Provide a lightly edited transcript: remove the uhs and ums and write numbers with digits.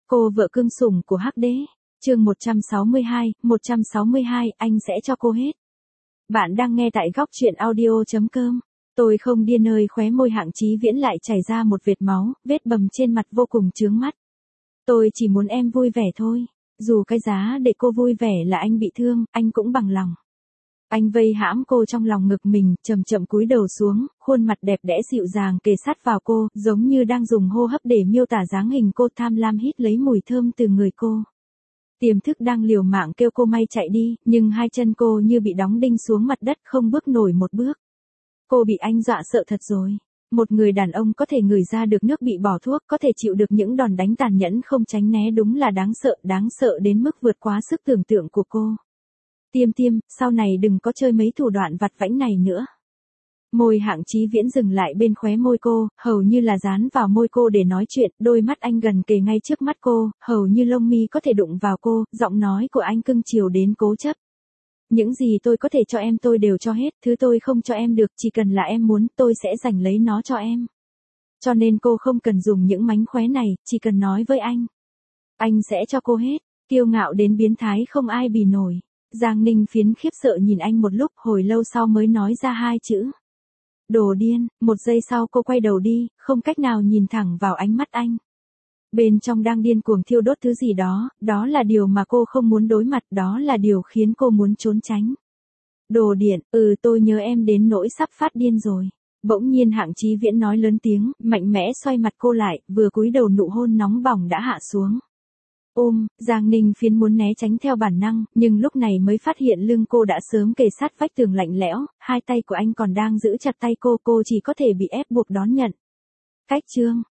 Cô vợ cưng sủng của Hắc Đế. Chương 162, anh sẽ cho cô hết. Bạn đang nghe tại góc truyện audio.com. Tôi không điên ơi, khóe môi Hạng Chí Viễn lại chảy ra một vệt máu, vết bầm trên mặt vô cùng chướng mắt. Tôi chỉ muốn em vui vẻ thôi. Dù cái giá để cô vui vẻ là anh bị thương, anh cũng bằng lòng. Anh vây hãm cô trong lòng ngực mình, chậm chậm cúi đầu xuống, khuôn mặt đẹp đẽ dịu dàng kề sát vào cô, giống như đang dùng hô hấp để miêu tả dáng hình cô, tham lam hít lấy mùi thơm từ người cô. Tiềm thức đang liều mạng kêu cô may chạy đi, nhưng hai chân cô như bị đóng đinh xuống mặt đất, không bước nổi một bước. Cô bị anh dọa sợ thật rồi. Một người đàn ông có thể ngửi ra được nước bị bỏ thuốc, có thể chịu được những đòn đánh tàn nhẫn không tránh né, đúng là đáng sợ đến mức vượt quá sức tưởng tượng của cô. Tiêm, sau này đừng có chơi mấy thủ đoạn vặt vãnh này nữa. Môi Hạng Chí Viễn dừng lại bên khóe môi cô, hầu như là dán vào môi cô để nói chuyện, đôi mắt anh gần kề ngay trước mắt cô, hầu như lông mi có thể đụng vào cô, giọng nói của anh cưng chiều đến cố chấp. Những gì tôi có thể cho em tôi đều cho hết, thứ tôi không cho em được, chỉ cần là em muốn, tôi sẽ giành lấy nó cho em. Cho nên cô không cần dùng những mánh khóe này, chỉ cần nói với anh. Anh sẽ cho cô hết, kiêu ngạo đến biến thái không ai bì nổi. Giang Ninh Phiến khiếp sợ nhìn anh một lúc, hồi lâu sau mới nói ra hai chữ. Đồ điên. Một giây sau cô quay đầu đi, không cách nào nhìn thẳng vào ánh mắt anh. Bên trong đang điên cuồng thiêu đốt thứ gì đó, đó là điều mà cô không muốn đối mặt, đó là điều khiến cô muốn trốn tránh. Đồ điện, tôi nhớ em đến nỗi sắp phát điên rồi. Bỗng nhiên Hạng Chí Viễn nói lớn tiếng, mạnh mẽ xoay mặt cô lại, vừa cúi đầu nụ hôn nóng bỏng đã hạ xuống. Giang Ninh Phiến muốn né tránh theo bản năng, nhưng lúc này mới phát hiện lưng cô đã sớm kề sát vách tường lạnh lẽo, hai tay của anh còn đang giữ chặt tay cô chỉ có thể bị ép buộc đón nhận. Cách chương,